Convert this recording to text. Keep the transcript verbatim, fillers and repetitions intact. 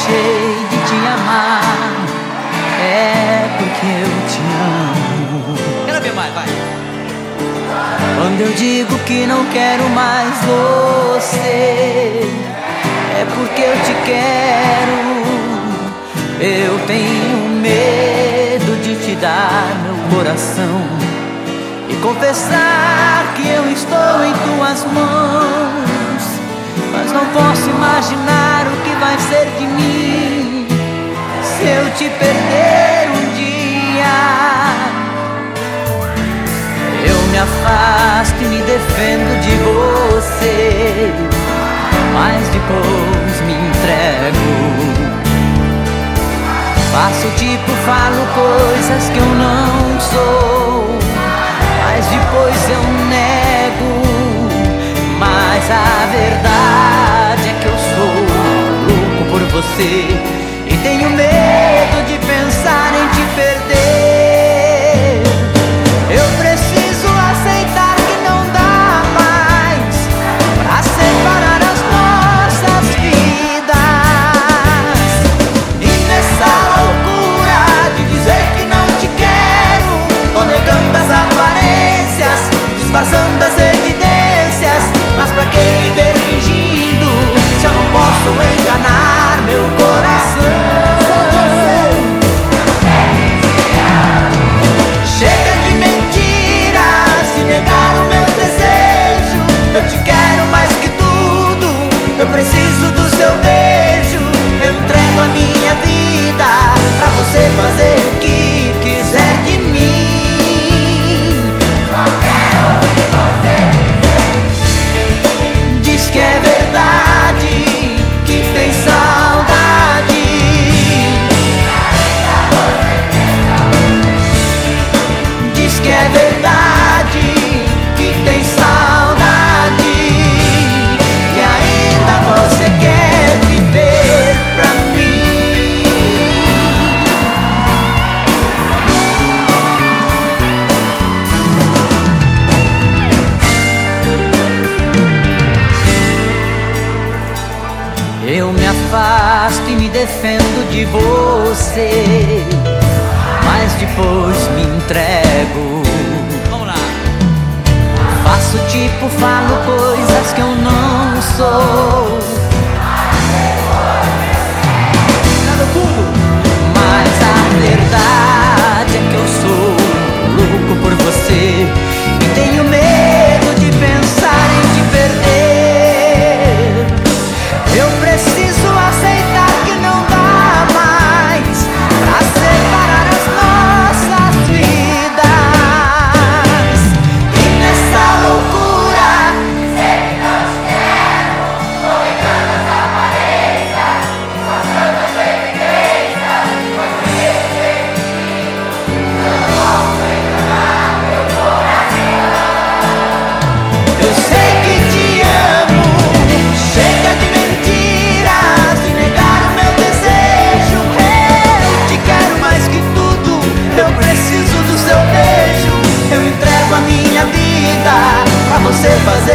deixei de te amar, é porque eu te amo. Quero ver mais, vai. Quando eu digo que não quero mais você, é porque eu te quero. Eu tenho medo de te dar meu coração e confessar que eu estou em tuas mãos, mas não posso imaginar o que vai ser de mim se eu te perder um dia. Eu me afasto e me defendo de você, mas depois me entrego. Faço tipo, falo coisas que eu não sou, mas depois eu nego. Mas a verdade é que eu sou louco por você e tenho medo de pensar em te perder. Eu preciso aceitar que não dá mais pra separar as nossas vidas. E nessa loucura de dizer que não te quero, tô negando as aparências, disfarçando as evidências. Mas pra que viver fingindo se eu não posso enganar meu coração? Chega de mentiras e negar o meu desejo. Eu te quero mais que tudo, eu preciso do seu beijo. Eu entrego a minha vida pra você fazer o que quiser de mim. Só quero que você diz que é verdade, que tem saudade. Diz que é verdade, que tem saudade, que ainda você quer viver pra mim. Eu me afasto e me defendo de você, mas depois me entrego. Vamos lá. Faço tipo, falo coisas que eu não sou, mas a verdade é que eu sou louco por você e tenho medo de pensar em te perder. Eu preciso aceitar que não dá mais pra separar as nossas vidas. E nessa loucura dizer que não te quero, tô negando as aparências, disfarçando as evidências. Mas por que viver fingindo se eu não posso enganar meu coração? Eu sei que te amo, chega de mentiras e negar o meu desejo. Eu te quero mais que tudo, eu preciso do seu beijo. Eu entrego a minha vida pra você fazer